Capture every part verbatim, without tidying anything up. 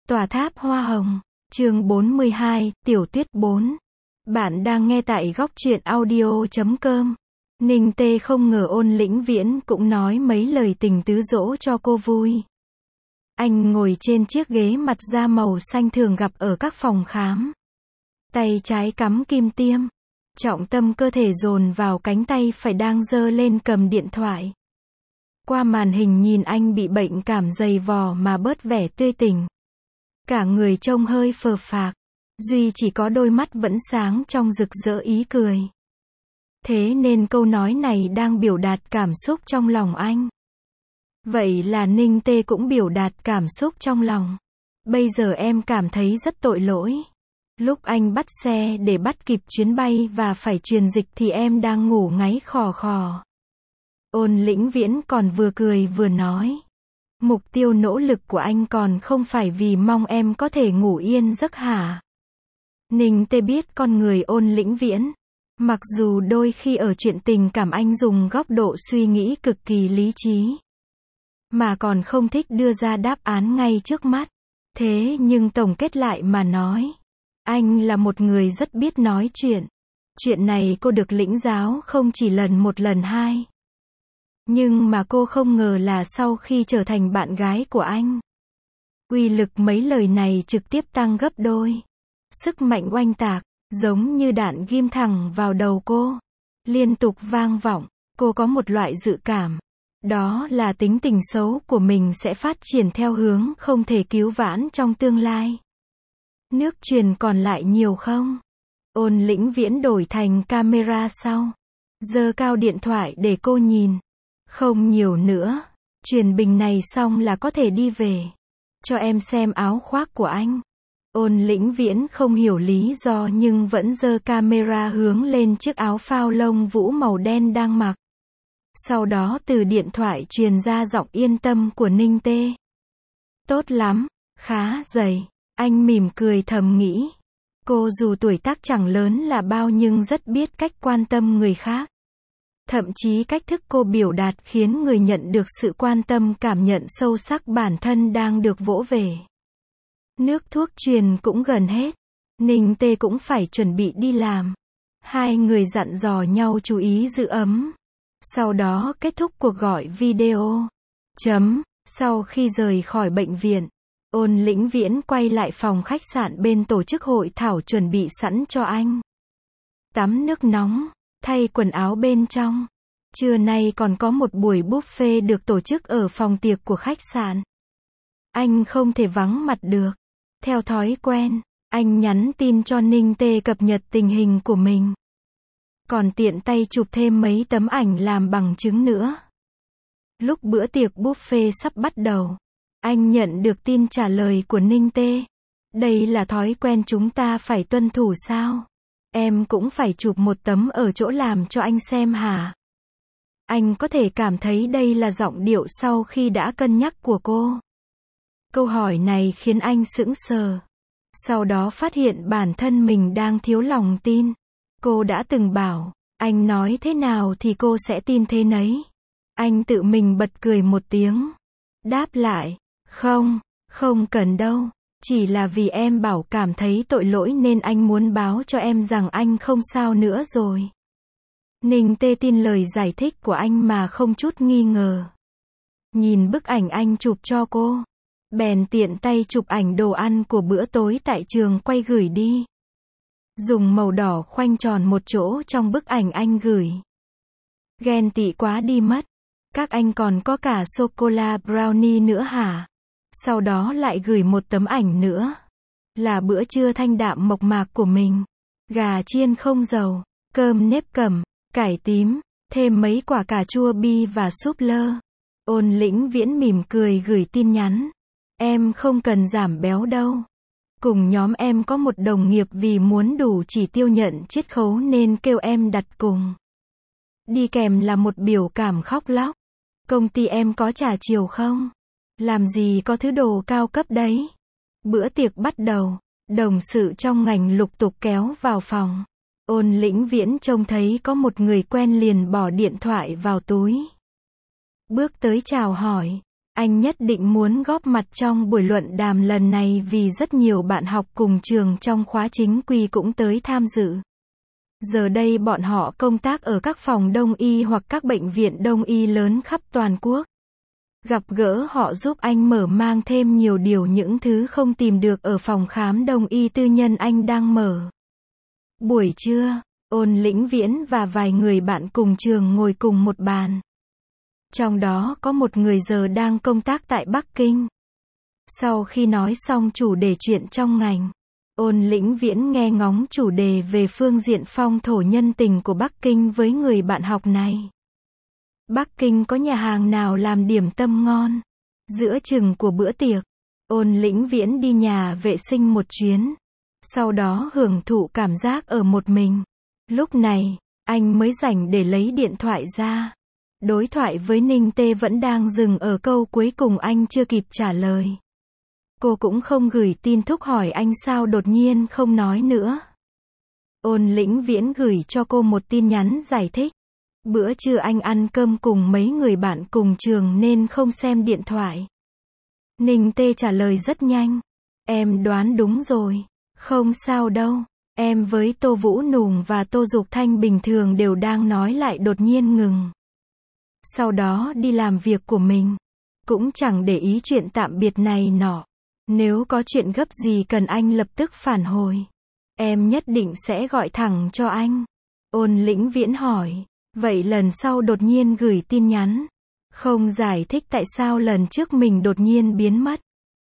Tòa tháp hoa hồng, chương bốn mươi hai, Tiểu Tuyết bốn. Bạn đang nghe tại góc truyện audio chấm com. Ninh Tê không ngờ Ôn Lĩnh Viễn cũng nói mấy lời tình tứ dỗ cho cô vui. Anh ngồi trên chiếc ghế mặt da màu xanh thường gặp ở các phòng khám. Tay trái cắm kim tiêm. Trọng tâm cơ thể dồn vào cánh tay phải đang giơ lên cầm điện thoại. Qua màn hình nhìn anh bị bệnh cảm dày vò mà bớt vẻ tươi tỉnh. Cả người trông hơi phờ phạc. Duy chỉ có đôi mắt vẫn sáng trong rực rỡ ý cười. Thế nên câu nói này đang biểu đạt cảm xúc trong lòng anh. Vậy là Ninh Tê cũng biểu đạt cảm xúc trong lòng. Bây giờ em cảm thấy rất tội lỗi. Lúc anh bắt xe để bắt kịp chuyến bay và phải truyền dịch thì em đang ngủ ngáy khò khò. Ôn Lĩnh Viễn còn vừa cười vừa nói. Mục tiêu nỗ lực của anh còn không phải vì mong em có thể ngủ yên giấc hả? Ninh Tê biết con người Ôn Lĩnh Viễn. Mặc dù đôi khi ở chuyện tình cảm anh dùng góc độ suy nghĩ cực kỳ lý trí. Mà còn không thích đưa ra đáp án ngay trước mắt. Thế nhưng tổng kết lại mà nói. Anh là một người rất biết nói chuyện. Chuyện này cô được lĩnh giáo không chỉ lần một lần hai. Nhưng mà cô không ngờ là sau khi trở thành bạn gái của anh. Uy lực mấy lời này trực tiếp tăng gấp đôi. Sức mạnh oanh tạc, giống như đạn ghim thẳng vào đầu cô. Liên tục vang vọng, cô có một loại dự cảm. Đó là tính tình xấu của mình sẽ phát triển theo hướng không thể cứu vãn trong tương lai. Nước truyền còn lại nhiều không? Ôn Lĩnh Viễn đổi thành camera sau. Giơ cao điện thoại để cô nhìn. Không nhiều nữa. Truyền bình này xong là có thể đi về. Cho em xem áo khoác của anh. Ôn Lĩnh Viễn không hiểu lý do nhưng vẫn giơ camera hướng lên chiếc áo phao lông vũ màu đen đang mặc. Sau đó từ điện thoại truyền ra giọng yên tâm của Ninh Tê. Tốt lắm, khá dày. Anh mỉm cười thầm nghĩ. Cô dù tuổi tác chẳng lớn là bao nhưng rất biết cách quan tâm người khác. Thậm chí cách thức cô biểu đạt khiến người nhận được sự quan tâm cảm nhận sâu sắc bản thân đang được vỗ về. Nước thuốc truyền cũng gần hết. Ninh Tê cũng phải chuẩn bị đi làm. Hai người dặn dò nhau chú ý giữ ấm. Sau đó kết thúc cuộc gọi video. Chấm. Sau khi rời khỏi bệnh viện, Ôn Lĩnh Viễn quay lại phòng khách sạn bên tổ chức hội thảo chuẩn bị sẵn cho anh. Tắm nước nóng, thay quần áo bên trong. Trưa nay còn có một buổi buffet được tổ chức ở phòng tiệc của khách sạn. Anh không thể vắng mặt được. Theo thói quen, anh nhắn tin cho Ninh Tê cập nhật tình hình của mình. Còn tiện tay chụp thêm mấy tấm ảnh làm bằng chứng nữa. Lúc bữa tiệc buffet sắp bắt đầu, anh nhận được tin trả lời của Ninh Tê. Đây là thói quen chúng ta phải tuân thủ sao? Em cũng phải chụp một tấm ở chỗ làm cho anh xem hả? Anh có thể cảm thấy đây là giọng điệu sau khi đã cân nhắc của cô. Câu hỏi này khiến anh sững sờ. Sau đó phát hiện bản thân mình đang thiếu lòng tin. Cô đã từng bảo, anh nói thế nào thì cô sẽ tin thế nấy. Anh tự mình bật cười một tiếng. Đáp lại, không, không cần đâu. Chỉ là vì em bảo cảm thấy tội lỗi nên anh muốn báo cho em rằng anh không sao nữa rồi. Ninh Tê tin lời giải thích của anh mà không chút nghi ngờ. Nhìn bức ảnh anh chụp cho cô. Bèn tiện tay chụp ảnh đồ ăn của bữa tối tại trường quay gửi đi. Dùng màu đỏ khoanh tròn một chỗ trong bức ảnh anh gửi. Ghen tị quá đi mất. Các anh còn có cả sô-cô-la brownie nữa hả? Sau đó lại gửi một tấm ảnh nữa. Là bữa trưa thanh đạm mộc mạc của mình. Gà chiên không dầu, cơm nếp cẩm, cải tím, thêm mấy quả cà chua bi và súp lơ. Ôn Lĩnh Viễn mỉm cười gửi tin nhắn. Em không cần giảm béo đâu. Cùng nhóm em có một đồng nghiệp vì muốn đủ chỉ tiêu nhận chiết khấu nên kêu em đặt cùng. Đi kèm là một biểu cảm khóc lóc. Công ty em có trà chiều không? Làm gì có thứ đồ cao cấp đấy. Bữa tiệc bắt đầu, đồng sự trong ngành lục tục kéo vào phòng. Ôn Lĩnh Viễn trông thấy có một người quen liền bỏ điện thoại vào túi. Bước tới chào hỏi. Anh nhất định muốn góp mặt trong buổi luận đàm lần này vì rất nhiều bạn học cùng trường trong khóa chính quy cũng tới tham dự. Giờ đây bọn họ công tác ở các phòng đông y hoặc các bệnh viện đông y lớn khắp toàn quốc. Gặp gỡ họ giúp anh mở mang thêm nhiều điều những thứ không tìm được ở phòng khám đông y tư nhân anh đang mở. Buổi trưa, Ôn Lĩnh Viễn và vài người bạn cùng trường ngồi cùng một bàn. Trong đó có một người giờ đang công tác tại Bắc Kinh. Sau khi nói xong chủ đề chuyện trong ngành, Ôn Lĩnh Viễn nghe ngóng chủ đề về phương diện phong thổ nhân tình của Bắc Kinh với người bạn học này. Bắc Kinh có nhà hàng nào làm điểm tâm ngon? Giữa chừng của bữa tiệc, Ôn Lĩnh Viễn đi nhà vệ sinh một chuyến. Sau đó hưởng thụ cảm giác ở một mình. Lúc này, anh mới rảnh để lấy điện thoại ra. Đối thoại với Ninh Tê vẫn đang dừng ở câu cuối cùng anh chưa kịp trả lời. Cô cũng không gửi tin thúc hỏi anh sao đột nhiên không nói nữa. Ôn Lĩnh Viễn gửi cho cô một tin nhắn giải thích. Bữa trưa anh ăn cơm cùng mấy người bạn cùng trường nên không xem điện thoại. Ninh Tê trả lời rất nhanh. Em đoán đúng rồi. Không sao đâu. Em với Tô Vũ Nùng và Tô Dục Thanh bình thường đều đang nói lại đột nhiên ngừng. Sau đó đi làm việc của mình. Cũng chẳng để ý chuyện tạm biệt này nọ. Nếu có chuyện gấp gì cần anh lập tức phản hồi. Em nhất định sẽ gọi thẳng cho anh. Ôn Lĩnh Viễn hỏi. Vậy lần sau đột nhiên gửi tin nhắn. Không giải thích tại sao lần trước mình đột nhiên biến mất.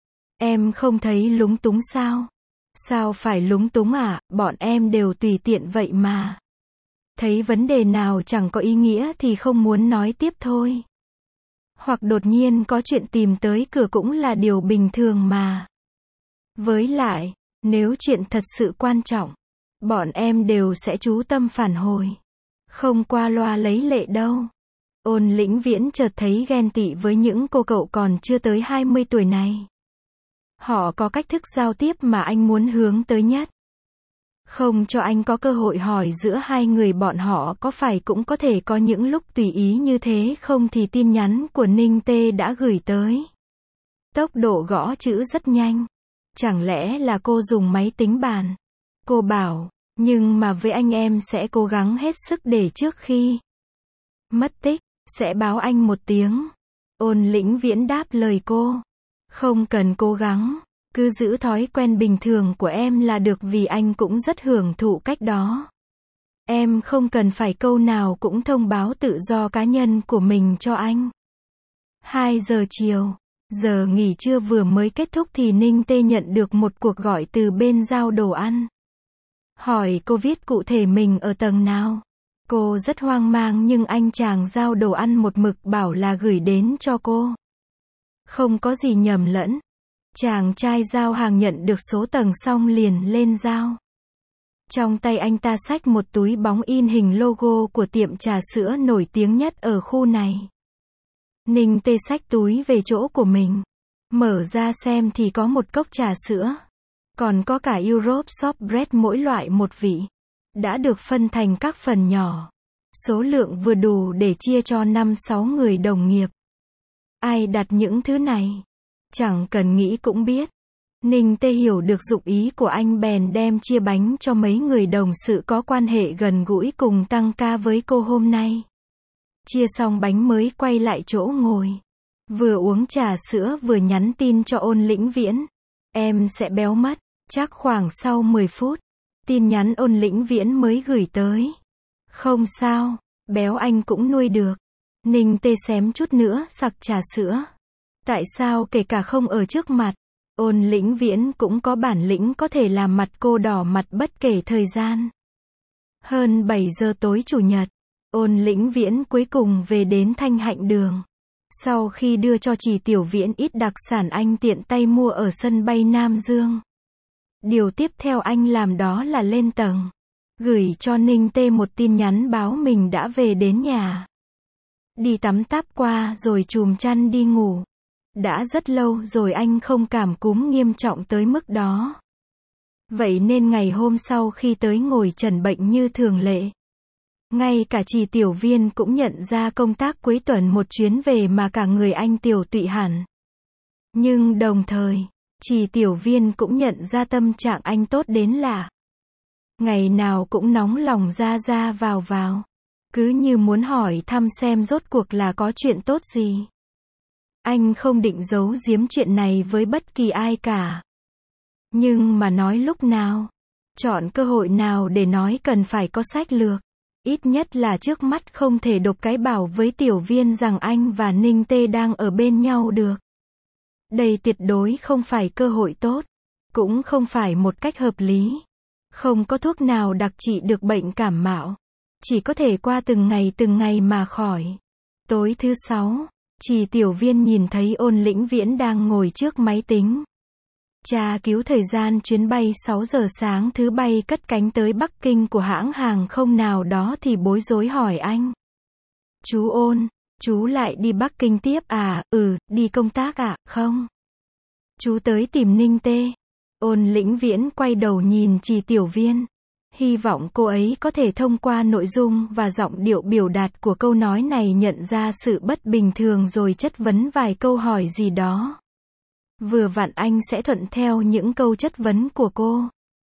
Em không thấy lúng túng sao? Sao phải lúng túng à, bọn em đều tùy tiện vậy mà. Thấy vấn đề nào chẳng có ý nghĩa thì không muốn nói tiếp thôi. Hoặc đột nhiên có chuyện tìm tới cửa cũng là điều bình thường mà. Với lại, nếu chuyện thật sự quan trọng, bọn em đều sẽ chú tâm phản hồi. Không qua loa lấy lệ đâu. Ôn Lĩnh Viễn chợt thấy ghen tị với những cô cậu còn chưa tới hai mươi tuổi này. Họ có cách thức giao tiếp mà anh muốn hướng tới nhất. Không cho anh có cơ hội hỏi giữa hai người bọn họ có phải cũng có thể có những lúc tùy ý như thế không thì tin nhắn của Ninh Tê đã gửi tới. Tốc độ gõ chữ rất nhanh. Chẳng lẽ là cô dùng máy tính bàn? Cô bảo, nhưng mà với anh em sẽ cố gắng hết sức để trước khi mất tích, sẽ báo anh một tiếng. Ôn Lĩnh Viễn đáp lời cô. Không cần cố gắng, cứ giữ thói quen bình thường của em là được vì anh cũng rất hưởng thụ cách đó. Em không cần phải câu nào cũng thông báo tự do cá nhân của mình cho anh. hai giờ chiều, giờ nghỉ trưa vừa mới kết thúc thì Ninh Tê nhận được một cuộc gọi từ bên giao đồ ăn. Hỏi cô viết cụ thể mình ở tầng nào. Cô rất hoang mang nhưng anh chàng giao đồ ăn một mực bảo là gửi đến cho cô. Không có gì nhầm lẫn. Chàng trai giao hàng nhận được số tầng xong liền lên giao. Trong tay anh ta xách một túi bóng in hình logo của tiệm trà sữa nổi tiếng nhất ở khu này. Ninh Tê xách túi về chỗ của mình. Mở ra xem thì có một cốc trà sữa. Còn có cả Europe shortbread mỗi loại một vị. Đã được phân thành các phần nhỏ. Số lượng vừa đủ để chia cho năm sáu người đồng nghiệp. Ai đặt những thứ này? Chẳng cần nghĩ cũng biết. Ninh Tê hiểu được dụng ý của anh bèn đem chia bánh cho mấy người đồng sự có quan hệ gần gũi cùng tăng ca với cô hôm nay. Chia xong bánh mới quay lại chỗ ngồi. Vừa uống trà sữa vừa nhắn tin cho Ôn Lĩnh Viễn. Em sẽ béo mất, chắc khoảng sau mười phút. Tin nhắn Ôn Lĩnh Viễn mới gửi tới. Không sao, béo anh cũng nuôi được. Ninh Tê xém chút nữa sặc trà sữa. Tại sao kể cả không ở trước mặt, Ôn Lĩnh Viễn cũng có bản lĩnh có thể làm mặt cô đỏ mặt bất kể thời gian. Hơn bảy giờ tối chủ nhật, Ôn Lĩnh Viễn cuối cùng về đến Thanh Hạnh Đường. Sau khi đưa cho Trì Tiểu Viễn ít đặc sản anh tiện tay mua ở sân bay Nam Dương. Điều tiếp theo anh làm đó là lên tầng. Gửi cho Ninh Tê một tin nhắn báo mình đã về đến nhà. Đi tắm táp qua rồi chùm chăn đi ngủ. Đã rất lâu rồi anh không cảm cúm nghiêm trọng tới mức đó. Vậy nên ngày hôm sau khi tới ngồi trần bệnh như thường lệ. Ngay cả Trì Tiểu Viên cũng nhận ra công tác cuối tuần một chuyến về mà cả người anh tiểu tụy hẳn. Nhưng đồng thời, Trì Tiểu Viên cũng nhận ra tâm trạng anh tốt đến lạ. Ngày nào cũng nóng lòng ra ra vào vào. Cứ như muốn hỏi thăm xem rốt cuộc là có chuyện tốt gì. Anh không định giấu giếm chuyện này với bất kỳ ai cả. Nhưng mà nói lúc nào, chọn cơ hội nào để nói cần phải có sách lược. Ít nhất là trước mắt không thể độc cái bảo với Tiểu Viên rằng anh và Ninh Tê đang ở bên nhau được. Đây tuyệt đối không phải cơ hội tốt. Cũng không phải một cách hợp lý. Không có thuốc nào đặc trị được bệnh cảm mạo. Chỉ có thể qua từng ngày từng ngày mà khỏi. Tối thứ sáu, Trì Tiểu Viên nhìn thấy Ôn Lĩnh Viễn đang ngồi trước máy tính. Tra cứu thời gian chuyến bay sáu giờ sáng thứ bay cất cánh tới Bắc Kinh của hãng hàng không nào đó thì bối rối hỏi anh. Chú Ôn, chú lại đi Bắc Kinh tiếp à? Ừ, đi công tác à? Không. Chú tới tìm Ninh Tê. Ôn Lĩnh Viễn quay đầu nhìn Trì Tiểu Viên. Hy vọng cô ấy có thể thông qua nội dung và giọng điệu biểu đạt của câu nói này nhận ra sự bất bình thường rồi chất vấn vài câu hỏi gì đó. Vừa vặn anh sẽ thuận theo những câu chất vấn của cô.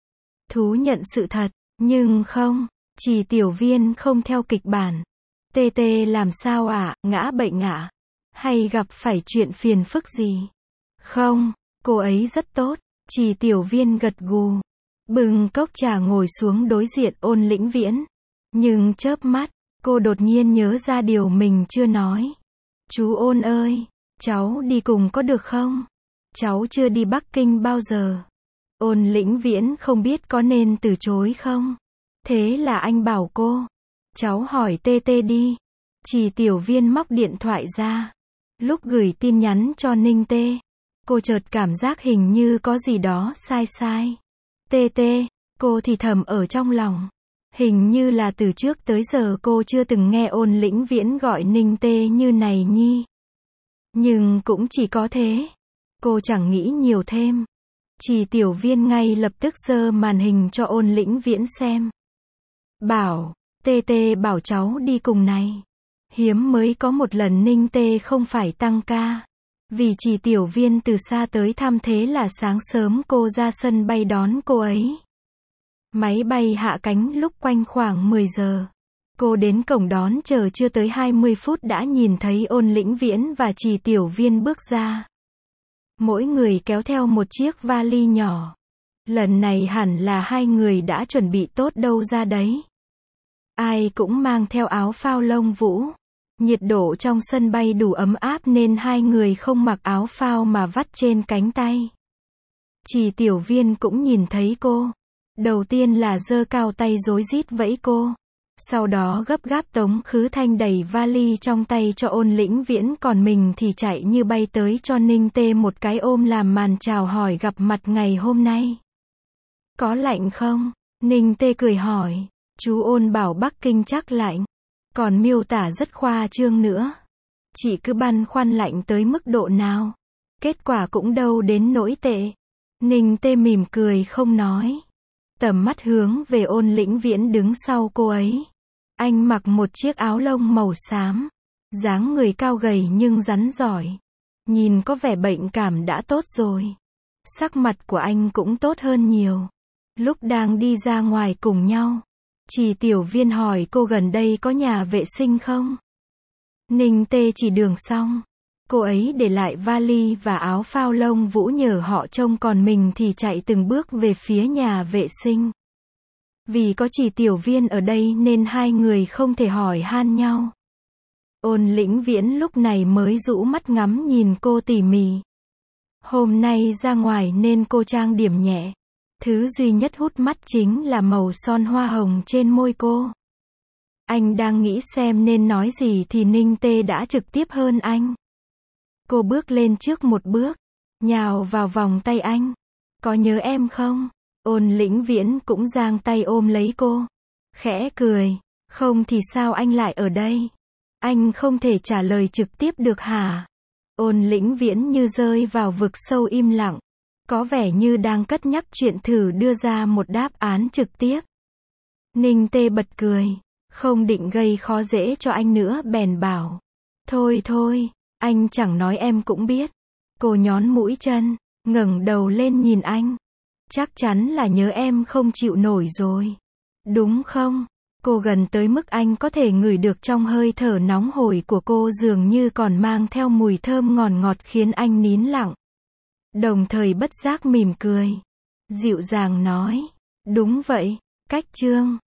Thú nhận sự thật, nhưng không, Trì Tiểu Viên không theo kịch bản. Tê Tê làm sao ạ, à? Ngã bệnh ạ? À? Hay gặp phải chuyện phiền phức gì? Không, cô ấy rất tốt. Trì Tiểu Viên gật gù. Bưng cốc trà ngồi xuống đối diện Ôn Lĩnh Viễn. Nhưng chớp mắt, cô đột nhiên nhớ ra điều mình chưa nói. Chú Ôn ơi, cháu đi cùng có được không? Cháu chưa đi Bắc Kinh bao giờ. Ôn Lĩnh Viễn không biết có nên từ chối không. Thế là anh bảo cô. Cháu hỏi Tê Tê đi. Trì Tiểu Viên móc điện thoại ra. Lúc gửi tin nhắn cho Ninh Tê, cô chợt cảm giác hình như có gì đó sai sai. Tê Tê, cô thì thầm ở trong lòng. Hình như là từ trước tới giờ cô chưa từng nghe Ôn Lĩnh Viễn gọi Ninh Tê như này nhi. Nhưng cũng chỉ có thế. Cô chẳng nghĩ nhiều thêm. Trì Tiểu Viên ngay lập tức giơ màn hình cho Ôn Lĩnh Viễn xem. Bảo, Tê Tê bảo cháu đi cùng này. Hiếm mới có một lần Ninh Tê không phải tăng ca. Vì Trì Tiểu Viên từ xa tới thăm thế là sáng sớm cô ra sân bay đón cô ấy. Máy bay hạ cánh lúc quanh khoảng mười giờ. Cô đến cổng đón chờ chưa tới hai mươi phút đã nhìn thấy Ôn Lĩnh Viễn và Trì Tiểu Viên bước ra. Mỗi người kéo theo một chiếc vali nhỏ. Lần này hẳn là hai người đã chuẩn bị tốt đâu ra đấy. Ai cũng mang theo áo phao lông vũ. Nhiệt độ trong sân bay đủ ấm áp nên hai người không mặc áo phao mà vắt trên cánh tay. Trì Tiểu Viên cũng nhìn thấy cô. Đầu tiên là giơ cao tay rối rít vẫy cô. Sau đó gấp gáp tống khứ thanh đẩy vali trong tay cho Ôn Lĩnh Viễn, còn mình thì chạy như bay tới cho Ninh Tê một cái ôm làm màn chào hỏi gặp mặt ngày hôm nay. Có lạnh không? Ninh Tê cười hỏi. Chú Ôn bảo Bắc Kinh chắc lạnh. Còn miêu tả rất khoa trương nữa. Chị cứ băn khoăn lạnh tới mức độ nào. Kết quả cũng đâu đến nỗi tệ. Ninh Tê mỉm cười không nói. Tầm mắt hướng về Ôn Lĩnh Viễn đứng sau cô ấy. Anh mặc một chiếc áo lông màu xám. Dáng người cao gầy nhưng rắn giỏi. Nhìn có vẻ bệnh cảm đã tốt rồi. Sắc mặt của anh cũng tốt hơn nhiều. Lúc đang đi ra ngoài cùng nhau, Trì Tiểu Viên hỏi cô gần đây có nhà vệ sinh không? Ninh Tê chỉ đường xong. Cô ấy để lại vali và áo phao lông vũ nhờ họ trông, còn mình thì chạy từng bước về phía nhà vệ sinh. Vì có Trì Tiểu Viên ở đây nên hai người không thể hỏi han nhau. Ôn Lĩnh Viễn lúc này mới rũ mắt ngắm nhìn cô tỉ mỉ. Hôm nay ra ngoài nên cô trang điểm nhẹ. Thứ duy nhất hút mắt chính là màu son hoa hồng trên môi cô. Anh đang nghĩ xem nên nói gì thì Ninh Tê đã trực tiếp hơn anh. Cô bước lên trước một bước, nhào vào vòng tay anh. Có nhớ em không? Ôn Lĩnh Viễn cũng giang tay ôm lấy cô. Khẽ cười. Không thì sao anh lại ở đây? Anh không thể trả lời trực tiếp được hả? Ôn Lĩnh Viễn như rơi vào vực sâu im lặng. Có vẻ như đang cất nhắc chuyện thử đưa ra một đáp án trực tiếp. Ninh Tê bật cười. Không định gây khó dễ cho anh nữa bèn bảo. Thôi thôi, anh chẳng nói em cũng biết. Cô nhón mũi chân, ngẩng đầu lên nhìn anh. Chắc chắn là nhớ em không chịu nổi rồi. Đúng không? Cô gần tới mức anh có thể ngửi được trong hơi thở nóng hổi của cô dường như còn mang theo mùi thơm ngọt ngọt khiến anh nín lặng. Đồng thời bất giác mỉm cười. Dịu dàng nói. Đúng vậy, Cách Trương.